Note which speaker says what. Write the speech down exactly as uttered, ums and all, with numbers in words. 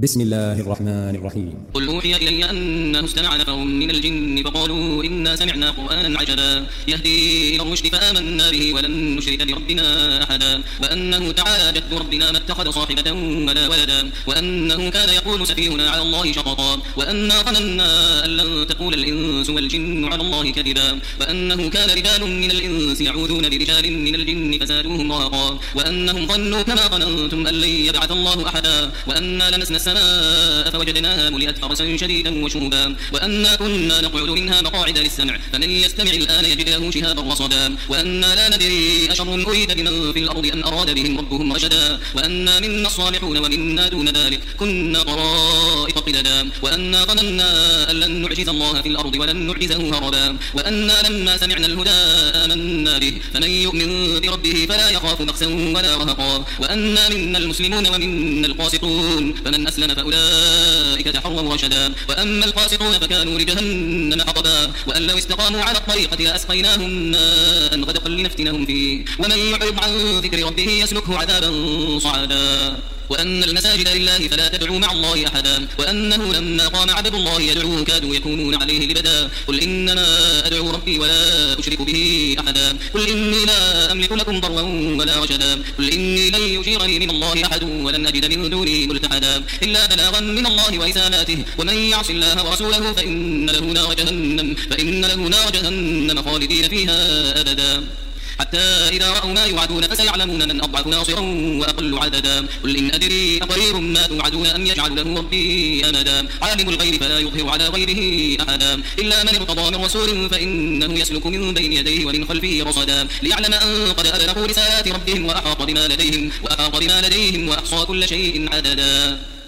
Speaker 1: بسم الله الرحمن الرحيم.
Speaker 2: قل أوحي إلي أنه استمع نفر من الجن فقالوا إنا سمعنا قرآنا عجبا يهدي إلى الرشد فآمنا به ولن نشرك بربنا أحدا وأنه تعالى جد ربنا ما اتخذ صاحبة ولا ولدا وأنه كان يقول سفيهنا على الله شططا وأنا ظننا أن لن تقول الإنس والجن على الله كذبا وأنه كان رجال من الإنس يعوذون برجال من الجن فزادوهم رهقا وأنهم ظنوا كما ظننتم أن لن يبعث الله أحدا وأنا لمسنا السماء فوجدناها ملئت حرسا شديدا وشهبا وأنا كنا نقعد منها مقاعد للسمع فمن يستمع الآن يجد له شهابا رصدا وأنا لا ندري أشر أريد بمن في الأرض أن أراد بهم ربهم رشدا وأنا منا الصالحون ومنا دون ذلك كنا طرائق قددا وأنا ظننا أن لن نعجز الله في الأرض ولن نعجزه هربا وأنا لما سمعنا الهدى آمنا به فمن يؤمن بربه فلا يخاف بخسا ولا رهقا وأنا منا المسلمون ومنا القاسطون فمن أسلم فأولئك تحروا رشدا وأما القاسطون فكانوا لجهنم حطبا وأن لو استقاموا على الطريقة لأسقيناهم ماء غدقا لنفتنهم فيه ومن يعرض عن ذكر ربه يسلكه عذابا صعدا وأن المساجد لله فلا تدعوا مع الله أحدا وأنه لما قام عبد الله يدعوه كادوا يكونون عليه لبدا قل إنما أدعو ربي ولا أشرك به أحدا قل إني لا أملك لكم ضرا ولا رشدا قل إني لن يجيرني من الله أحد ولن أجد من دونه ملتحدا إلا بلاغا من الله ورسالاته ومن يعص الله ورسوله فإن له نار جهنم فإن له نار جهنم خالدين فيها أبدا حتى إذا رأوا ما يوعدون فسيعلمون من أضعف ناصرا وأقل عددا قل إن أدري أقريب ما توعدون أم يجعل له ربي أمدا عالم الغيب فلا يظهر على غيره أحدا إلا من ارتضى من رسول فإنه يسلك من بين يديه ومن خلفه رصدا ليعلم أن قد أبلغوا رسالات ربهم وأحاط بما لديهم وأحاط بما لديهم وأحصى كل شيء عددا.